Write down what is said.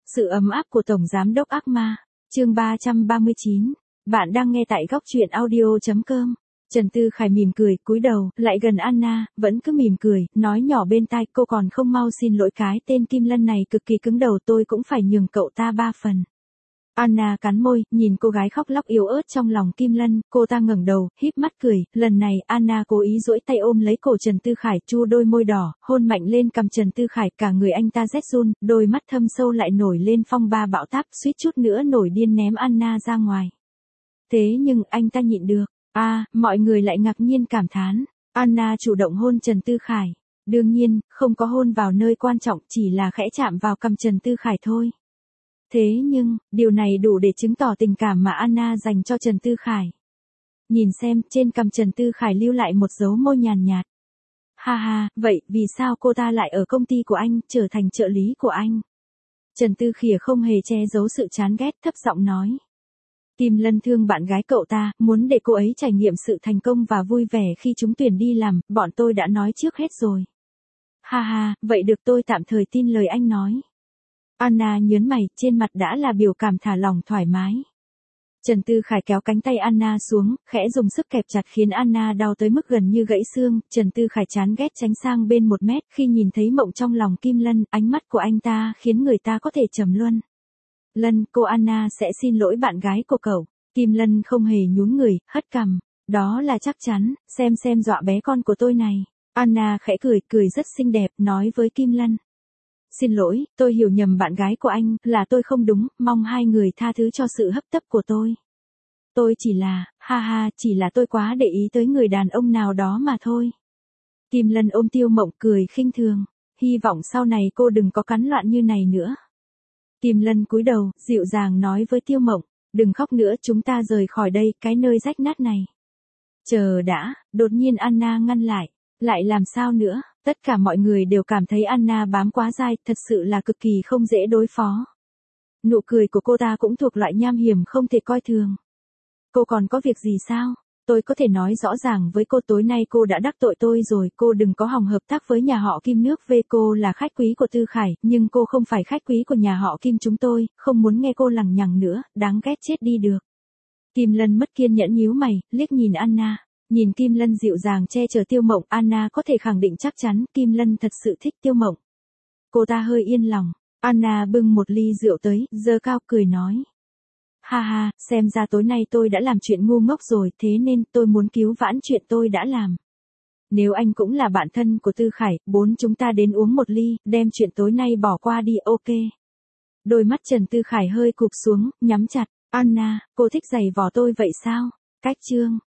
Sự ấm áp của Tổng Giám đốc ác ma. Chương 339. Bạn đang nghe tại góc truyện audio.com. Trần Tư Khải mỉm cười, cúi đầu, lại gần Anna, vẫn cứ mỉm cười, nói nhỏ bên tai, cô còn không mau xin lỗi, cái tên Kim Lân này cực kỳ cứng đầu, tôi cũng phải nhường cậu ta 3 phần. Anna cắn môi, nhìn cô gái khóc lóc yếu ớt trong lòng Kim Lân, cô ta ngẩng đầu, híp mắt cười, lần này Anna cố ý duỗi tay ôm lấy cổ Trần Tư Khải, chu đôi môi đỏ, hôn mạnh lên cằm Trần Tư Khải, cả người anh ta rét run, đôi mắt thâm sâu lại nổi lên phong ba bão táp, suýt chút nữa nổi điên ném Anna ra ngoài. Thế nhưng anh ta nhịn được. Mọi người lại ngạc nhiên cảm thán. Anna chủ động hôn Trần Tư Khải. Đương nhiên, không có hôn vào nơi quan trọng, chỉ là khẽ chạm vào cằm Trần Tư Khải thôi. Thế nhưng, điều này đủ để chứng tỏ tình cảm mà Anna dành cho Trần Tư Khải. Nhìn xem, trên cằm Trần Tư Khải lưu lại một dấu môi nhàn nhạt. Ha ha, vậy vì sao cô ta lại ở công ty của anh, trở thành trợ lý của anh? Trần Tư Khải không hề che giấu sự chán ghét, thấp giọng nói. Kim Lân thương bạn gái cậu ta, muốn để cô ấy trải nghiệm sự thành công và vui vẻ khi trúng tuyển đi làm, bọn tôi đã nói trước hết rồi. Ha ha, vậy được, tôi tạm thời tin lời anh nói. Anna nhớn mày, trên mặt đã là biểu cảm thả lỏng thoải mái. Trần Tư Khải kéo cánh tay Anna xuống, khẽ dùng sức kẹp chặt khiến Anna đau tới mức gần như gãy xương. Trần Tư Khải chán ghét tránh sang bên 1 mét, khi nhìn thấy mộng trong lòng Kim Lân, ánh mắt của anh ta khiến người ta có thể trầm luân. Lân, cô Anna sẽ xin lỗi bạn gái của cậu. Kim Lân không hề nhún người, hất cằm. Đó là chắc chắn, xem dọa bé con của tôi này. Anna khẽ cười, cười rất xinh đẹp, nói với Kim Lân. Xin lỗi, tôi hiểu nhầm bạn gái của anh, là tôi không đúng, mong hai người tha thứ cho sự hấp tấp của tôi. Tôi chỉ là, chỉ là tôi quá để ý tới người đàn ông nào đó mà thôi. Kim Lân ôm Tiêu Mộng cười khinh thường, hy vọng sau này cô đừng có cắn loạn như này nữa. Kim Lân cúi đầu, dịu dàng nói với Tiêu Mộng, đừng khóc nữa, chúng ta rời khỏi đây, cái nơi rách nát này. Chờ đã, đột nhiên Anna ngăn lại. Lại làm sao nữa, tất cả mọi người đều cảm thấy Anna bám quá dai, thật sự là cực kỳ không dễ đối phó. Nụ cười của cô ta cũng thuộc loại nham hiểm không thể coi thường. Cô còn có việc gì sao? Tôi có thể nói rõ ràng với cô, tối nay cô đã đắc tội tôi rồi, cô đừng có hòng hợp tác với nhà họ Kim nước về, cô là khách quý của Tư Khải, nhưng cô không phải khách quý của nhà họ Kim chúng tôi, không muốn nghe cô lằng nhằng nữa, đáng ghét chết đi được. Kim Lân mất kiên nhẫn nhíu mày, liếc nhìn Anna. Nhìn Kim Lân dịu dàng che chở Tiêu Mộng, Anna có thể khẳng định chắc chắn Kim Lân thật sự thích Tiêu Mộng. Cô ta hơi yên lòng. Anna bưng một ly rượu tới, giơ cao cười nói. Ha ha, xem ra tối nay tôi đã làm chuyện ngu ngốc rồi, thế nên tôi muốn cứu vãn chuyện tôi đã làm. Nếu anh cũng là bạn thân của Tư Khải, chúng ta đến uống một ly, đem chuyện tối nay bỏ qua đi, ok. Đôi mắt Trần Tư Khải hơi cụp xuống, nhắm chặt. Anna, cô thích giày vò tôi vậy sao? Cách chương.